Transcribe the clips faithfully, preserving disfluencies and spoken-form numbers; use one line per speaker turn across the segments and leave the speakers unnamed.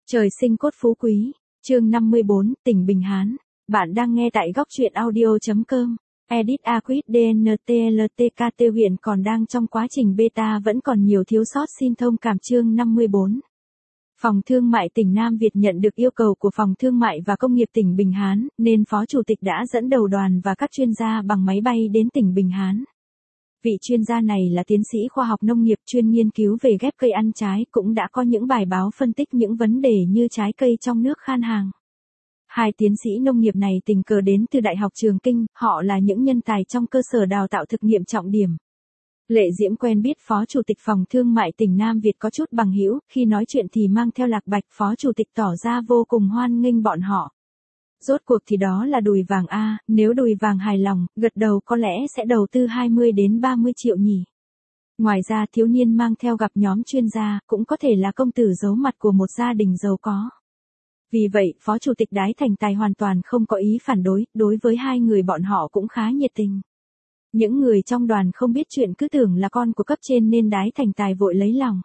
Trời sinh cốt phú quý, chương năm mươi bốn, tỉnh Bình Hán. Bạn đang nghe tại góc truyện audio.com. Edit Aquis đê en tê lờ tê ca tê huyện còn đang trong quá trình beta vẫn còn nhiều thiếu sót, xin thông cảm. Chương năm mươi bốn. Phòng Thương mại tỉnh Nam Việt nhận được yêu cầu của Phòng Thương mại và Công nghiệp tỉnh Bình Hán, nên Phó Chủ tịch đã dẫn đầu đoàn và các chuyên gia bằng máy bay đến tỉnh Bình Hán. Vị chuyên gia này là tiến sĩ khoa học nông nghiệp chuyên nghiên cứu về ghép cây ăn trái, cũng đã có những bài báo phân tích những vấn đề như trái cây trong nước khan hàng. Hai tiến sĩ nông nghiệp này tình cờ đến từ Đại học Trường Kinh, họ là những nhân tài trong cơ sở đào tạo thực nghiệm trọng điểm. Lệ Diễm quen biết Phó Chủ tịch Phòng Thương mại tỉnh Nam Việt có chút bằng hữu, khi nói chuyện thì mang theo Lạc Bạch. Phó Chủ tịch tỏ ra vô cùng hoan nghênh bọn họ. Rốt cuộc thì đó là Đùi Vàng a, nếu Đùi Vàng hài lòng, gật đầu có lẽ sẽ đầu tư hai mươi đến ba mươi triệu nhỉ. Ngoài ra thiếu niên mang theo gặp nhóm chuyên gia, cũng có thể là công tử giấu mặt của một gia đình giàu có. Vì vậy, Phó Chủ tịch Đái Thành Tài hoàn toàn không có ý phản đối, đối với hai người bọn họ cũng khá nhiệt tình. Những người trong đoàn không biết chuyện cứ tưởng là con của cấp trên nên Đái Thành Tài vội lấy lòng.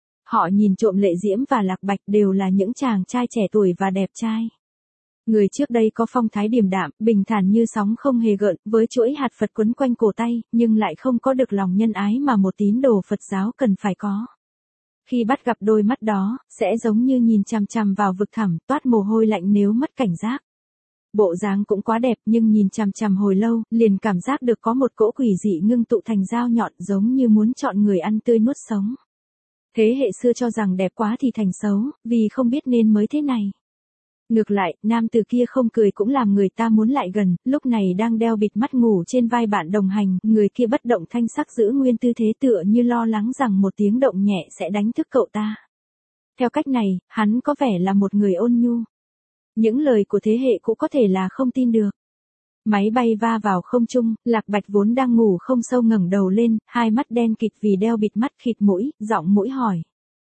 Họ nhìn trộm Lệ Diễm và Lạc Bạch, đều là những chàng trai trẻ tuổi và đẹp trai. Người trước đây có phong thái điềm đạm, bình thản như sóng không hề gợn, với chuỗi hạt Phật quấn quanh cổ tay, nhưng lại không có được lòng nhân ái mà một tín đồ Phật giáo cần phải có. Khi bắt gặp đôi mắt đó, sẽ giống như nhìn chằm chằm vào vực thẳm, toát mồ hôi lạnh nếu mất cảnh giác. Bộ dáng cũng quá đẹp, nhưng nhìn chằm chằm hồi lâu, liền cảm giác được có một cỗ quỷ dị ngưng tụ thành dao nhọn, giống như muốn chọn người ăn tươi nuốt sống. Thế hệ xưa cho rằng đẹp quá thì thành xấu, vì không biết nên mới thế này. Ngược lại, nam từ kia không cười cũng làm người ta muốn lại gần, lúc này đang đeo bịt mắt ngủ trên vai bạn đồng hành, người kia bất động thanh sắc giữ nguyên tư thế tựa như lo lắng rằng một tiếng động nhẹ sẽ đánh thức cậu ta. Theo cách này, hắn có vẻ là một người ôn nhu. Những lời của thế hệ cũ có thể là không tin được. Máy bay va vào không trung, Lạc Bạch vốn đang ngủ không sâu ngẩng đầu lên, hai mắt đen kịt vì đeo bịt mắt khịt mũi, giọng mũi hỏi.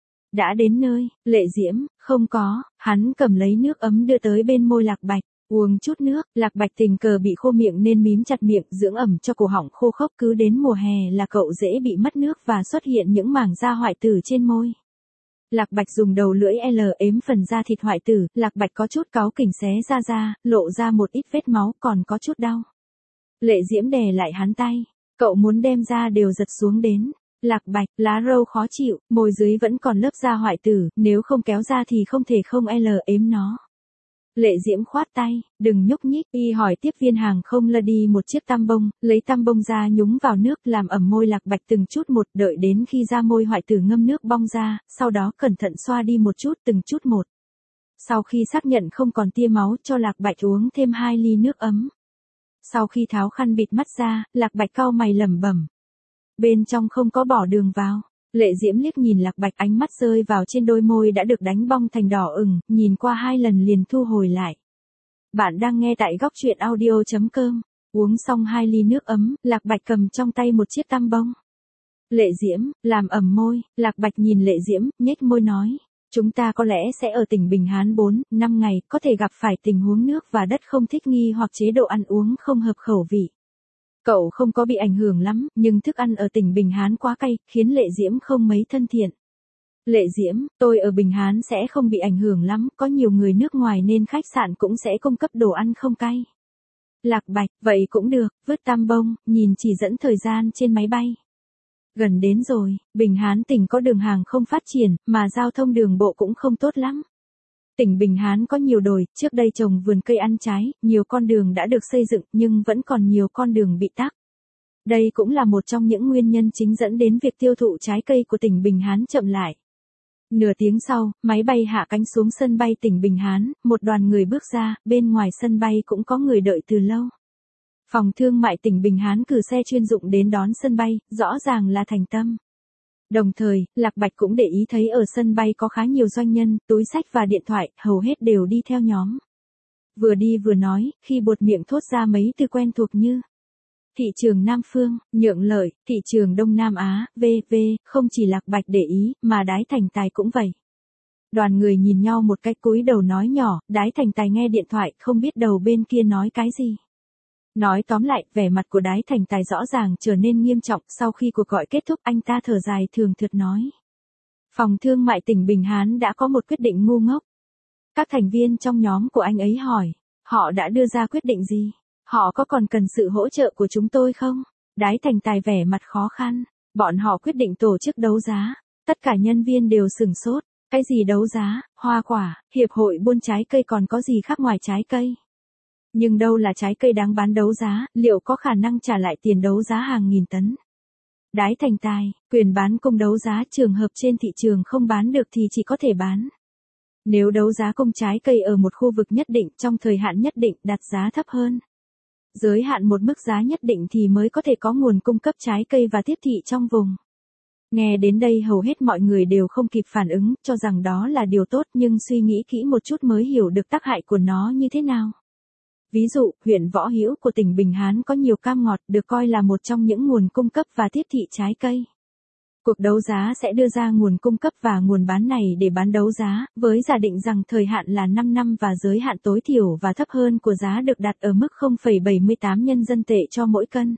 Đã đến nơi, Lệ Diễm, không có, hắn cầm lấy nước ấm đưa tới bên môi Lạc Bạch, uống chút nước. Lạc Bạch tình cờ bị khô miệng nên mím chặt miệng, dưỡng ẩm cho cổ họng khô khốc, cứ đến mùa hè là cậu dễ bị mất nước và xuất hiện những mảng da hoại tử trên môi. Lạc Bạch dùng đầu lưỡi L ếm phần da thịt hoại tử, Lạc Bạch có chút cáu kỉnh xé ra da, lộ ra một ít vết máu, còn có chút đau. Lệ Diễm đè lại hắn tay, cậu muốn đem da đều giật xuống đến. Lạc Bạch, lá râu khó chịu, môi dưới vẫn còn lớp da hoại tử, nếu không kéo ra thì không thể không L ếm nó. Lệ Diễm khoát tay, đừng nhúc nhích, y hỏi tiếp viên hàng không lơ đi một chiếc tăm bông, lấy tăm bông ra nhúng vào nước làm ẩm môi Lạc Bạch từng chút một, đợi đến khi da môi hoại tử ngâm nước bong ra, sau đó cẩn thận xoa đi một chút từng chút một. Sau khi xác nhận không còn tia máu, cho Lạc Bạch uống thêm hai ly nước ấm. Sau khi tháo khăn bịt mắt ra, Lạc Bạch cau mày lẩm bẩm. Bên trong không có bỏ đường vào. Lệ Diễm liếc nhìn Lạc Bạch, ánh mắt rơi vào trên đôi môi đã được đánh bong thành đỏ ửng, nhìn qua hai lần liền thu hồi lại. Bạn đang nghe tại góc truyện audio.com. Uống xong hai ly nước ấm, Lạc Bạch cầm trong tay một chiếc tăm bông. Lệ Diễm, làm ẩm môi. Lạc Bạch nhìn Lệ Diễm, nhếch môi nói. Chúng ta có lẽ sẽ ở tỉnh Bình Hán bốn, năm ngày, có thể gặp phải tình huống nước và đất không thích nghi hoặc chế độ ăn uống không hợp khẩu vị. Cậu không có bị ảnh hưởng lắm, nhưng thức ăn ở tỉnh Bình Hán quá cay, khiến Lệ Diễm không mấy thân thiện. Lệ Diễm, tôi ở Bình Hán sẽ không bị ảnh hưởng lắm, có nhiều người nước ngoài nên khách sạn cũng sẽ cung cấp đồ ăn không cay. Lạc Bạch, vậy cũng được, vứt tăm bông, nhìn chỉ dẫn thời gian trên máy bay. Gần đến rồi, Bình Hán tỉnh có đường hàng không phát triển, mà giao thông đường bộ cũng không tốt lắm. Tỉnh Bình Hán có nhiều đồi, trước đây trồng vườn cây ăn trái, nhiều con đường đã được xây dựng nhưng vẫn còn nhiều con đường bị tắc. Đây cũng là một trong những nguyên nhân chính dẫn đến việc tiêu thụ trái cây của tỉnh Bình Hán chậm lại. Nửa tiếng sau, máy bay hạ cánh xuống sân bay tỉnh Bình Hán, một đoàn người bước ra, bên ngoài sân bay cũng có người đợi từ lâu. Phòng Thương mại tỉnh Bình Hán cử xe chuyên dụng đến đón sân bay, rõ ràng là thành tâm. Đồng thời, Lạc Bạch cũng để ý thấy ở sân bay có khá nhiều doanh nhân, túi xách và điện thoại, hầu hết đều đi theo nhóm. Vừa đi vừa nói, khi buột miệng thốt ra mấy từ quen thuộc như thị trường Nam Phương, nhượng lợi, thị trường Đông Nam Á, vân vân, không chỉ Lạc Bạch để ý, mà Đái Thành Tài cũng vậy. Đoàn người nhìn nhau một cách cúi đầu nói nhỏ, Đái Thành Tài nghe điện thoại, không biết đầu bên kia nói cái gì. Nói tóm lại, vẻ mặt của Đái Thành Tài rõ ràng trở nên nghiêm trọng, sau khi cuộc gọi kết thúc anh ta thở dài thường thượt nói. Phòng Thương mại tỉnh Bình Hán đã có một quyết định ngu ngốc. Các thành viên trong nhóm của anh ấy hỏi, họ đã đưa ra quyết định gì? Họ có còn cần sự hỗ trợ của chúng tôi không? Đái Thành Tài vẻ mặt khó khăn. Bọn họ quyết định tổ chức đấu giá. Tất cả nhân viên đều sửng sốt. Cái gì đấu giá, hoa quả, hiệp hội buôn trái cây còn có gì khác ngoài trái cây? Nhưng đâu là trái cây đáng bán đấu giá, liệu có khả năng trả lại tiền đấu giá hàng nghìn tấn? Đái Thành Tài, quyền bán cung đấu giá trường hợp trên thị trường không bán được thì chỉ có thể bán. Nếu đấu giá cung trái cây ở một khu vực nhất định trong thời hạn nhất định đặt giá thấp hơn. Giới hạn một mức giá nhất định thì mới có thể có nguồn cung cấp trái cây và tiếp thị trong vùng. Nghe đến đây hầu hết mọi người đều không kịp phản ứng, cho rằng đó là điều tốt nhưng suy nghĩ kỹ một chút mới hiểu được tác hại của nó như thế nào. Ví dụ, huyện Võ Hữu của tỉnh Bình Hán có nhiều cam ngọt được coi là một trong những nguồn cung cấp và tiếp thị trái cây. Cuộc đấu giá sẽ đưa ra nguồn cung cấp và nguồn bán này để bán đấu giá, với giả định rằng thời hạn là năm năm và giới hạn tối thiểu và thấp hơn của giá được đặt ở mức không phẩy bảy mươi tám nhân dân tệ cho mỗi cân.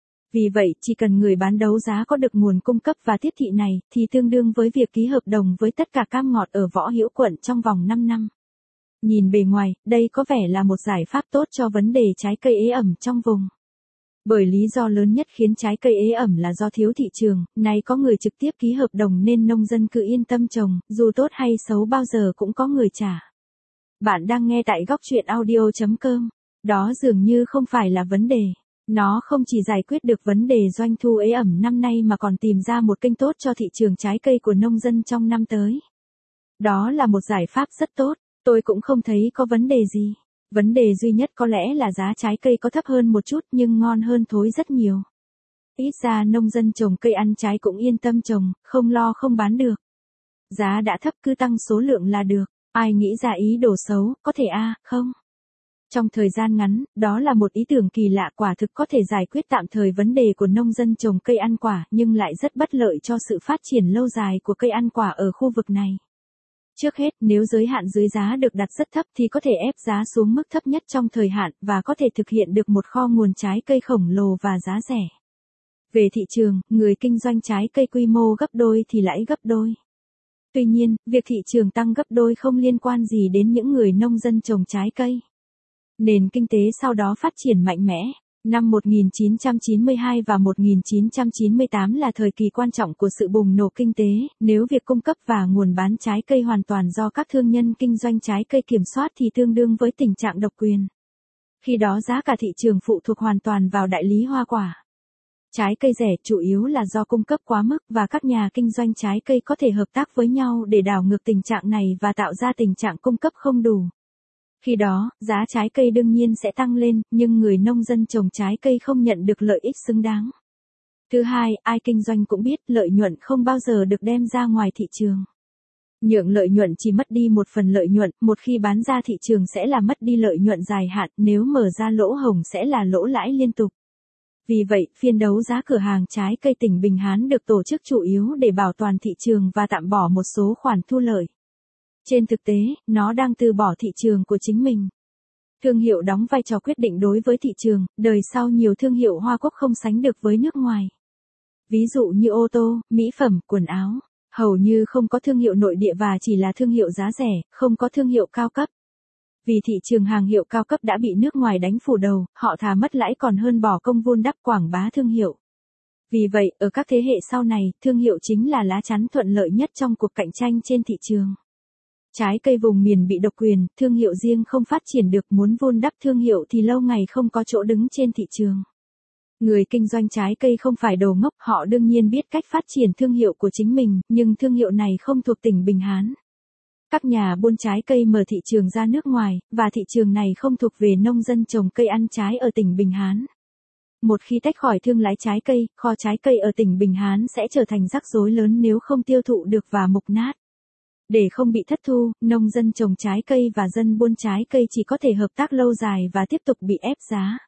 Vì vậy, chỉ cần người bán đấu giá có được nguồn cung cấp và tiếp thị này, thì tương đương với việc ký hợp đồng với tất cả cam ngọt ở Võ Hữu quận trong vòng năm năm. Nhìn bề ngoài, đây có vẻ là một giải pháp tốt cho vấn đề trái cây ế ẩm trong vùng. Bởi lý do lớn nhất khiến trái cây ế ẩm là do thiếu thị trường, nay có người trực tiếp ký hợp đồng nên nông dân cứ yên tâm trồng, dù tốt hay xấu bao giờ cũng có người trả. Bạn đang nghe tại góc chuyện audio chấm com. Đó dường như không phải là vấn đề. Nó không chỉ giải quyết được vấn đề doanh thu ế ẩm năm nay mà còn tìm ra một kênh tốt cho thị trường trái cây của nông dân trong năm tới. Đó là một giải pháp rất tốt, tôi cũng không thấy có vấn đề gì. Vấn đề duy nhất có lẽ là giá trái cây có thấp hơn một chút nhưng ngon hơn thối rất nhiều. Ít ra nông dân trồng cây ăn trái cũng yên tâm trồng, không lo không bán được. Giá đã thấp cứ tăng số lượng là được, ai nghĩ ra ý đồ xấu, có thể a, à, không? Trong thời gian ngắn, đó là một ý tưởng kỳ lạ quả thực có thể giải quyết tạm thời vấn đề của nông dân trồng cây ăn quả nhưng lại rất bất lợi cho sự phát triển lâu dài của cây ăn quả ở khu vực này. Trước hết, nếu giới hạn dưới giá được đặt rất thấp thì có thể ép giá xuống mức thấp nhất trong thời hạn và có thể thực hiện được một kho nguồn trái cây khổng lồ và giá rẻ. Về thị trường, người kinh doanh trái cây quy mô gấp đôi thì lãi gấp đôi. Tuy nhiên, việc thị trường tăng gấp đôi không liên quan gì đến những người nông dân trồng trái cây. Nền kinh tế sau đó phát triển mạnh mẽ. Năm một nghìn chín trăm chín mươi hai và một nghìn chín trăm chín mươi tám là thời kỳ quan trọng của sự bùng nổ kinh tế, nếu việc cung cấp và nguồn bán trái cây hoàn toàn do các thương nhân kinh doanh trái cây kiểm soát thì tương đương với tình trạng độc quyền. Khi đó giá cả thị trường phụ thuộc hoàn toàn vào đại lý hoa quả. Trái cây rẻ chủ yếu là do cung cấp quá mức và các nhà kinh doanh trái cây có thể hợp tác với nhau để đảo ngược tình trạng này và tạo ra tình trạng cung cấp không đủ. Khi đó, giá trái cây đương nhiên sẽ tăng lên, nhưng người nông dân trồng trái cây không nhận được lợi ích xứng đáng. Thứ hai, ai kinh doanh cũng biết lợi nhuận không bao giờ được đem ra ngoài thị trường. Nhượng lợi nhuận chỉ mất đi một phần lợi nhuận, một khi bán ra thị trường sẽ là mất đi lợi nhuận dài hạn, nếu mở ra lỗ hổng sẽ là lỗ lãi liên tục. Vì vậy, phiên đấu giá cửa hàng trái cây tỉnh Bình Hán được tổ chức chủ yếu để bảo toàn thị trường và tạm bỏ một số khoản thu lợi. Trên thực tế, nó đang từ bỏ thị trường của chính mình. Thương hiệu đóng vai trò quyết định đối với thị trường, đời sau nhiều thương hiệu Hoa Quốc không sánh được với nước ngoài. Ví dụ như ô tô, mỹ phẩm, quần áo, hầu như không có thương hiệu nội địa và chỉ là thương hiệu giá rẻ, không có thương hiệu cao cấp. Vì thị trường hàng hiệu cao cấp đã bị nước ngoài đánh phủ đầu, họ thà mất lãi còn hơn bỏ công vun đắp quảng bá thương hiệu. Vì vậy, ở các thế hệ sau này, thương hiệu chính là lá chắn thuận lợi nhất trong cuộc cạnh tranh trên thị trường. Trái cây vùng miền bị độc quyền, thương hiệu riêng không phát triển được, muốn vun đắp thương hiệu thì lâu ngày không có chỗ đứng trên thị trường. Người kinh doanh trái cây không phải đồ ngốc, họ đương nhiên biết cách phát triển thương hiệu của chính mình, nhưng thương hiệu này không thuộc tỉnh Bình Hán. Các nhà buôn trái cây mở thị trường ra nước ngoài, và thị trường này không thuộc về nông dân trồng cây ăn trái ở tỉnh Bình Hán. Một khi tách khỏi thương lái trái cây, kho trái cây ở tỉnh Bình Hán sẽ trở thành rắc rối lớn nếu không tiêu thụ được và mục nát. Để không bị thất thu, nông dân trồng trái cây và dân buôn trái cây chỉ có thể hợp tác lâu dài và tiếp tục bị ép giá.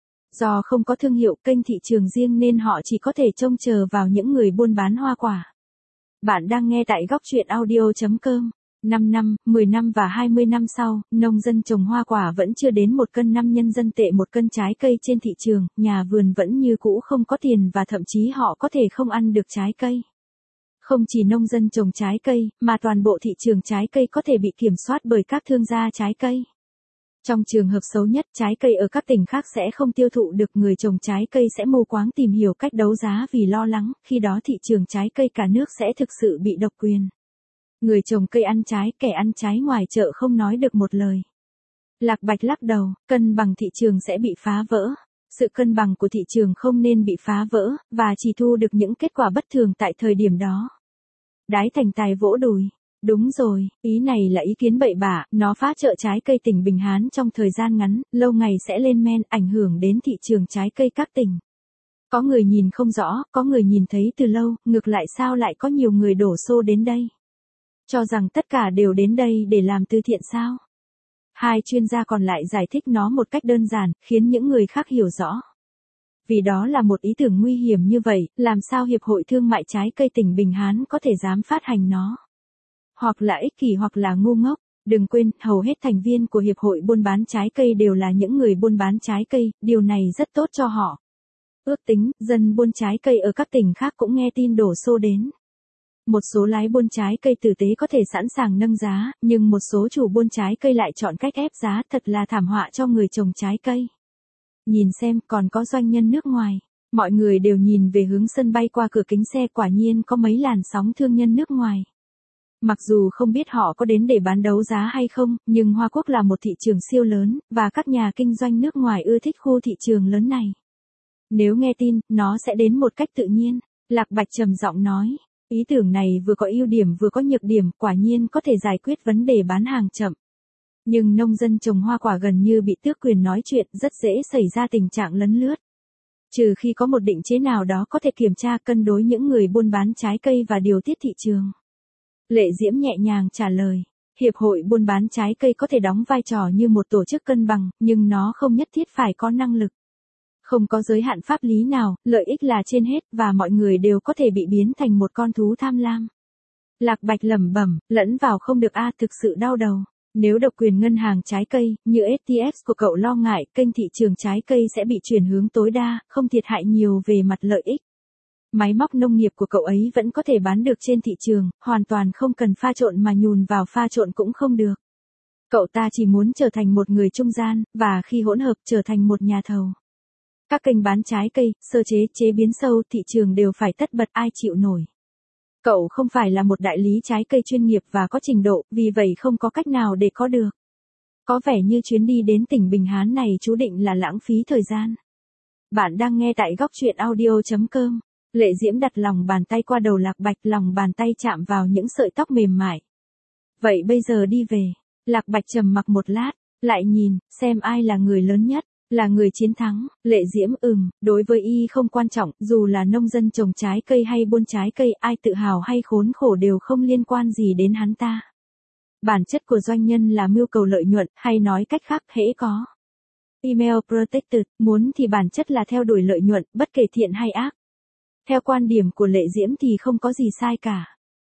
Do không có thương hiệu kênh thị trường riêng nên họ chỉ có thể trông chờ vào những người buôn bán hoa quả. Bạn đang nghe tại góc chuyện audio chấm com. năm năm, mười năm và hai mươi năm sau, nông dân trồng hoa quả vẫn chưa đến một cân năm nhân dân tệ một cân trái cây trên thị trường, nhà vườn vẫn như cũ không có tiền và thậm chí họ có thể không ăn được trái cây. Không chỉ nông dân trồng trái cây, mà toàn bộ thị trường trái cây có thể bị kiểm soát bởi các thương gia trái cây. Trong trường hợp xấu nhất, trái cây ở các tỉnh khác sẽ không tiêu thụ được, người trồng trái cây sẽ mù quáng tìm hiểu cách đấu giá vì lo lắng, khi đó thị trường trái cây cả nước sẽ thực sự bị độc quyền. Người trồng cây ăn trái, kẻ ăn trái ngoài chợ không nói được một lời. Lạc Bạch lắc đầu, cân bằng thị trường sẽ bị phá vỡ. Sự cân bằng của thị trường không nên bị phá vỡ, và chỉ thu được những kết quả bất thường tại thời điểm đó. Đái Thành Tài vỗ đùi. Đúng rồi, ý này là ý kiến bậy bạ, nó phá chợ trái cây tỉnh Bình Hán trong thời gian ngắn, lâu ngày sẽ lên men, ảnh hưởng đến thị trường trái cây các tỉnh. Có người nhìn không rõ, có người nhìn thấy từ lâu, ngược lại sao lại có nhiều người đổ xô đến đây? Cho rằng tất cả đều đến đây để làm từ thiện sao? Hai chuyên gia còn lại giải thích nó một cách đơn giản, khiến những người khác hiểu rõ. Vì đó là một ý tưởng nguy hiểm như vậy, làm sao Hiệp hội Thương mại Trái cây tỉnh Bình Hán có thể dám phát hành nó? Hoặc là ích kỷ hoặc là ngu ngốc. Đừng quên, hầu hết thành viên của Hiệp hội buôn bán trái cây đều là những người buôn bán trái cây, điều này rất tốt cho họ. Ước tính, dân buôn trái cây ở các tỉnh khác cũng nghe tin đổ xô đến. Một số lái buôn trái cây tử tế có thể sẵn sàng nâng giá, nhưng một số chủ buôn trái cây lại chọn cách ép giá, thật là thảm họa cho người trồng trái cây. Nhìn xem, còn có doanh nhân nước ngoài. Mọi người đều nhìn về hướng sân bay qua cửa kính xe, quả nhiên có mấy làn sóng thương nhân nước ngoài. Mặc dù không biết họ có đến để bán đấu giá hay không, nhưng Hoa Quốc là một thị trường siêu lớn, và các nhà kinh doanh nước ngoài ưa thích khu thị trường lớn này. Nếu nghe tin, nó sẽ đến một cách tự nhiên. Lạc Bạch trầm giọng nói. Ý tưởng này vừa có ưu điểm vừa có nhược điểm, quả nhiên có thể giải quyết vấn đề bán hàng chậm. Nhưng nông dân trồng hoa quả gần như bị tước quyền nói chuyện, rất dễ xảy ra tình trạng lấn lướt. Trừ khi có một định chế nào đó có thể kiểm tra cân đối những người buôn bán trái cây và điều tiết thị trường. Lệ Diễm nhẹ nhàng trả lời. Hiệp hội buôn bán trái cây có thể đóng vai trò như một tổ chức cân bằng, nhưng nó không nhất thiết phải có năng lực. Không có giới hạn pháp lý nào, lợi ích là trên hết, và mọi người đều có thể bị biến thành một con thú tham lam. Lạc Bạch lẩm bẩm, lẫn vào không được a, thực sự đau đầu. Nếu độc quyền ngân hàng trái cây, như e tê ép của cậu lo ngại, kênh thị trường trái cây sẽ bị chuyển hướng tối đa, không thiệt hại nhiều về mặt lợi ích. Máy móc nông nghiệp của cậu ấy vẫn có thể bán được trên thị trường, hoàn toàn không cần pha trộn mà nhùn vào pha trộn cũng không được. Cậu ta chỉ muốn trở thành một người trung gian, và khi hỗn hợp trở thành một nhà thầu. Các kênh bán trái cây, sơ chế, chế biến sâu, thị trường đều phải tất bật, ai chịu nổi. Cậu không phải là một đại lý trái cây chuyên nghiệp và có trình độ, vì vậy không có cách nào để có được. Có vẻ như chuyến đi đến tỉnh Bình Hán này chú định là lãng phí thời gian. Bạn đang nghe tại góc truyện audio chấm com. Lệ Diễm đặt lòng bàn tay qua đầu Lạc Bạch, lòng bàn tay chạm vào những sợi tóc mềm mại. Vậy bây giờ đi về. Lạc Bạch trầm mặc một lát, lại nhìn, xem ai là người lớn nhất, là người chiến thắng. Lệ Diễm ừm, đối với y không quan trọng, dù là nông dân trồng trái cây hay buôn trái cây, ai tự hào hay khốn khổ đều không liên quan gì đến hắn ta. Bản chất của doanh nhân là mưu cầu lợi nhuận, hay nói cách khác, hễ có email protected, muốn thì bản chất là theo đuổi lợi nhuận, bất kể thiện hay ác. Theo quan điểm của Lệ Diễm thì không có gì sai cả.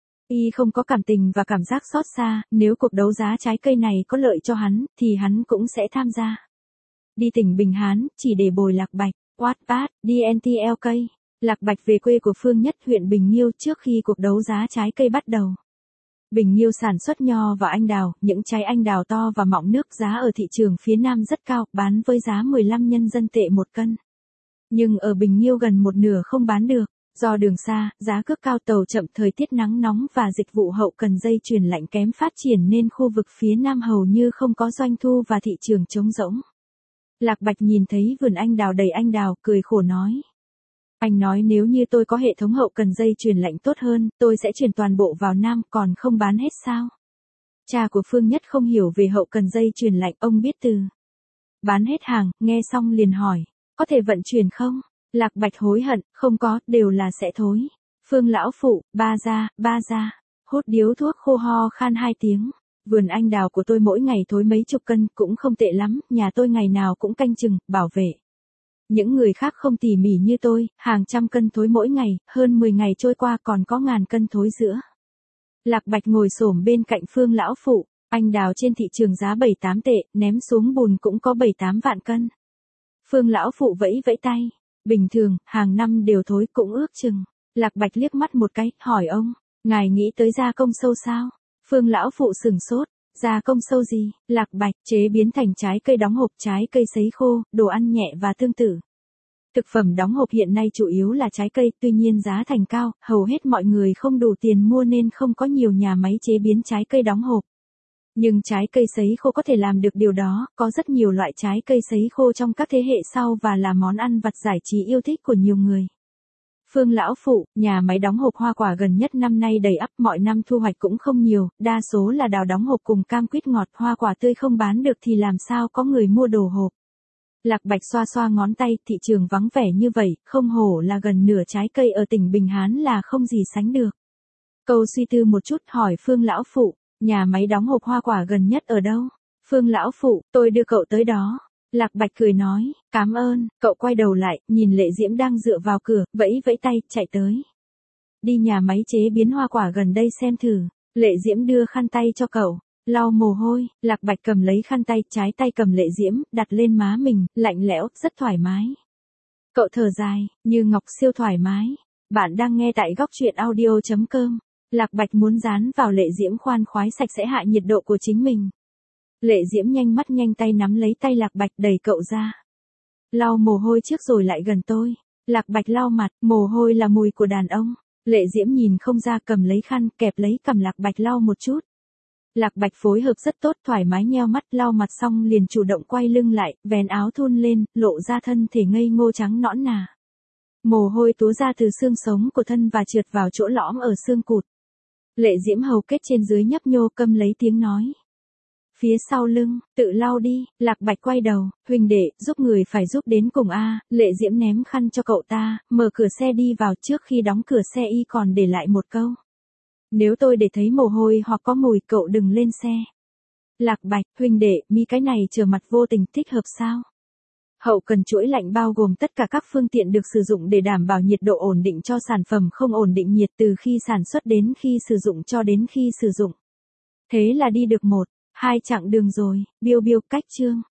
Y không có cảm tình và cảm giác xót xa, nếu cuộc đấu giá trái cây này có lợi cho hắn, thì hắn cũng sẽ tham gia. Đi tỉnh Bình Hán, chỉ để bồi Lạc Bạch, Wattpad, đê en tê lờ ca. Lạc Bạch về quê của Phương Nhất, huyện Bình Liêu trước khi cuộc đấu giá trái cây bắt đầu. Bình Liêu sản xuất nho và anh đào, những trái anh đào to và mọng nước, giá ở thị trường phía Nam rất cao, bán với giá mười lăm nhân dân tệ một cân. Nhưng ở Bình Liêu gần một nửa không bán được, do đường xa, giá cước cao, tàu chậm, thời tiết nắng nóng và dịch vụ hậu cần dây chuyền lạnh kém phát triển nên khu vực phía Nam hầu như không có doanh thu và thị trường trống rỗng. Lạc Bạch nhìn thấy vườn anh đào đầy anh đào, cười khổ nói. Anh nói nếu như tôi có hệ thống hậu cần dây chuyền lạnh tốt hơn, tôi sẽ chuyển toàn bộ vào Nam, còn không bán hết sao? Cha của Phương Nhất không hiểu về hậu cần dây chuyền lạnh, ông biết từ bán hết hàng, nghe xong liền hỏi. Có thể vận chuyển không? Lạc Bạch hối hận, không có, đều là sẽ thối. Phương lão phụ, ba ra, ba ra. Hút điếu thuốc khô ho khan hai tiếng. Vườn anh đào của tôi mỗi ngày thối mấy chục cân, cũng không tệ lắm, nhà tôi ngày nào cũng canh chừng, bảo vệ. Những người khác không tỉ mỉ như tôi, hàng trăm cân thối mỗi ngày, hơn mười ngày trôi qua còn có ngàn cân thối giữa. Lạc Bạch ngồi xổm bên cạnh Phương lão phụ, anh đào trên thị trường giá bảy tám tệ, ném xuống bùn cũng có bảy tám vạn cân. Phương lão phụ vẫy vẫy tay, bình thường, hàng năm đều thối, cũng ước chừng. Lạc Bạch liếc mắt một cái, hỏi ông, Ngài nghĩ tới gia công sâu sao? Phương lão phụ sửng sốt. Gia công sâu gì? Lạc bạch, chế biến thành trái cây đóng hộp, trái cây sấy khô, đồ ăn nhẹ và tương tự. Thực phẩm đóng hộp hiện nay chủ yếu là trái cây, tuy nhiên giá thành cao, hầu hết mọi người không đủ tiền mua nên không có nhiều nhà máy chế biến trái cây đóng hộp. Nhưng trái cây sấy khô có thể làm được điều đó, có rất nhiều loại trái cây sấy khô trong các thế hệ sau và là món ăn vặt giải trí yêu thích của nhiều người. Phương lão phụ, nhà máy đóng hộp hoa quả gần nhất năm nay đầy ắp, mọi năm thu hoạch cũng không nhiều, đa số là đào đóng hộp cùng cam quýt ngọt, hoa quả tươi không bán được thì làm sao có người mua đồ hộp. Lạc Bạch xoa xoa ngón tay, thị trường vắng vẻ như vậy, không hổ là gần nửa trái cây ở tỉnh Bình Hán là không gì sánh được. Câu suy tư một chút hỏi Phương lão phụ, nhà máy đóng hộp hoa quả gần nhất ở đâu? Phương lão phụ, tôi đưa cậu tới đó. Lạc Bạch cười nói, cảm ơn, cậu quay đầu lại, nhìn Lệ Diễm đang dựa vào cửa, vẫy vẫy tay, chạy tới. Đi nhà máy chế biến hoa quả gần đây xem thử. Lệ Diễm đưa khăn tay cho cậu, lau mồ hôi. Lạc Bạch cầm lấy khăn tay, trái tay cầm Lệ Diễm, đặt lên má mình, lạnh lẽo, rất thoải mái. Cậu thở dài, như ngọc siêu thoải mái. Bạn đang nghe tại góc truyện audio chấm com. Lạc Bạch muốn dán vào Lệ Diễm khoan khoái sạch sẽ hạ nhiệt độ của chính mình. Lệ Diễm nhanh mắt nhanh tay nắm lấy tay Lạc Bạch đẩy cậu ra. Lau mồ hôi trước rồi lại gần tôi. Lạc Bạch lau mặt, mồ hôi là mùi của đàn ông. Lệ Diễm nhìn không ra cầm lấy khăn kẹp lấy cằm Lạc Bạch lau một chút. Lạc Bạch phối hợp rất tốt, thoải mái nheo mắt, lau mặt xong liền chủ động quay lưng lại, vén áo thun lên, lộ ra thân thể ngây ngô trắng nõn nà. Mồ hôi túa ra từ xương sống của thân và trượt vào chỗ lõm ở xương cụt. Lệ Diễm hầu kết trên dưới nhấp nhô câm lấy tiếng nói. Phía sau lưng, tự lau đi. Lạc Bạch quay đầu, huỳnh đệ, giúp người phải giúp đến cùng a. Lệ Diễm ném khăn cho cậu ta, mở cửa xe đi vào, trước khi đóng cửa xe y còn để lại một câu. Nếu tôi để thấy mồ hôi hoặc có mùi cậu đừng lên xe. Lạc Bạch, huỳnh đệ, mi cái này trở mặt vô tình thích hợp sao? Hậu cần chuỗi lạnh bao gồm tất cả các phương tiện được sử dụng để đảm bảo nhiệt độ ổn định cho sản phẩm không ổn định nhiệt từ khi sản xuất đến khi sử dụng cho đến khi sử dụng. Thế là đi được một, hai chặng đường rồi, biêu biêu cách chương.